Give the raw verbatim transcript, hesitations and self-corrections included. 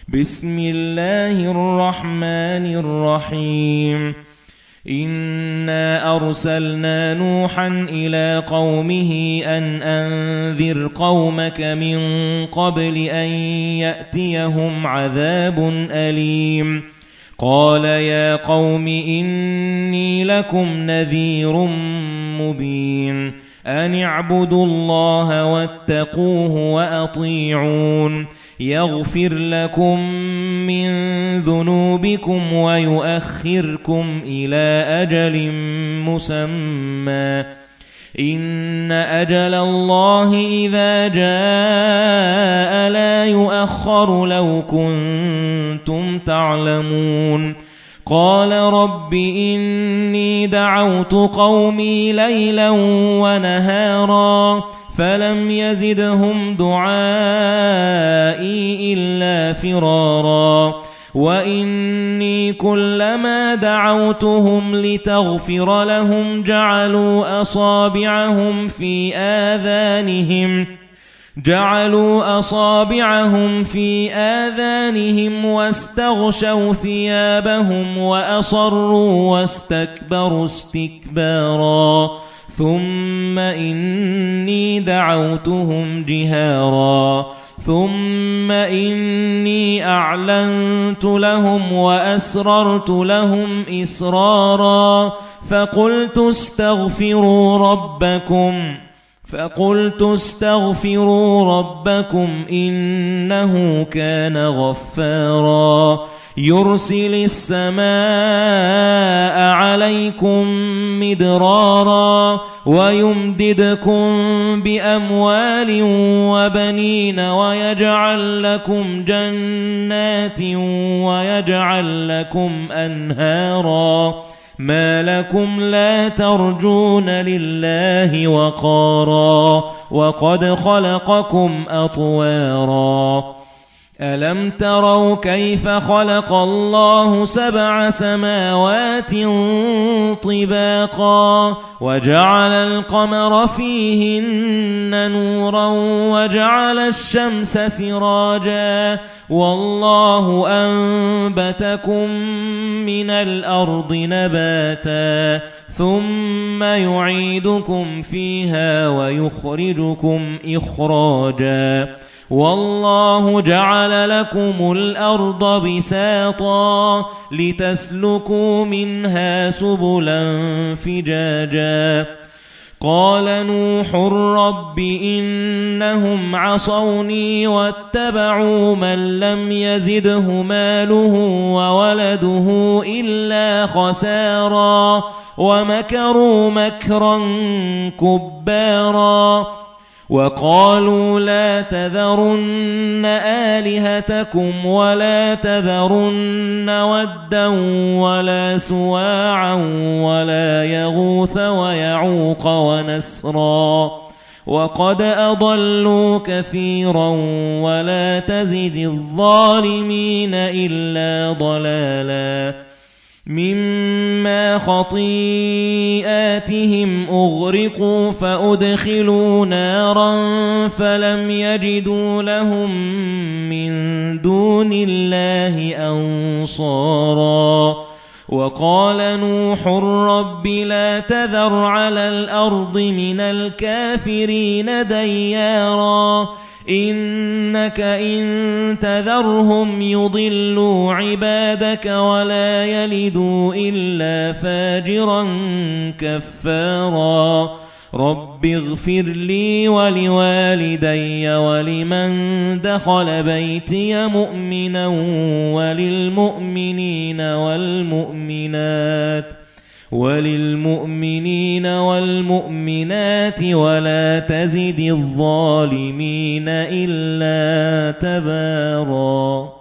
بسم الله الرحمن الرحيم إنا أرسلنا نوحا إلى قومه أن أنذر قومك من قبل أن يأتيهم عذاب أليم قال يا قوم إني لكم نذير مبين أن اعبدوا الله واتقوه وأطيعون يغفر لكم من ذنوبكم ويؤخركم إلى أجل مسمى إن أجل الله إذا جاء لا يؤخر لو كنتم تعلمون قال رب إني دعوت قومي ليلا ونهارا فلم يزدهم دعائي إلا فرارا وإني كلما دعوتهم لتغفر لهم جعلوا أصابعهم في آذانهم جعلوا أصابعهم في آذانهم واستغشوا ثيابهم وأصروا واستكبروا استكبارا ثم إني دعوتهم جهارا ثم إني أعلنت لهم وأسررت لهم إسرارا فقلت استغفروا ربكم فقلت استغفروا ربكم إنه كان غفارا يرسل السماء عليكم مدرارا ويمددكم بأموال وبنين ويجعل لكم جنات ويجعل لكم أنهارا ما لكم لا ترجون لله وقارا وقد خلقكم أطوارا ألم تروا كيف خلق الله سبع سماوات طباقا وجعل القمر فيهن نورا وجعل الشمس سراجا والله أنبتكم من الأرض نباتا ثم يعيدكم فيها ويخرجكم إخراجا والله جعل لكم الأرض بساطا لتسلكوا منها سبلا فجاجا قال نوح رب إنهم عصوني واتبعوا من لم يزده ماله وولده إلا خسارا ومكروا مكرا كبارا وقالوا لا تذرن آلهتكم ولا تذرن ودا ولا سواعا ولا يغوث ويعوق ونسرا وقد أضلوا كثيرا ولا تزد الظالمين إلا ضلالا مما خطيئاتهم أغرقوا فأدخلوا نارا فلم يجدوا لهم من دون الله أنصارا وقال نوح رب لا تذر على الأرض من الكافرين ديارا إنك إن تذرهم يضلوا عبادك ولا يلدوا إلا فاجرا كفارا رب اغفر لي ولوالدي ولمن دخل بيتي مؤمنا وللمؤمنين والمؤمنات وللمؤمنين والمؤمنات ولا تزد الظالمين إلا تباراً.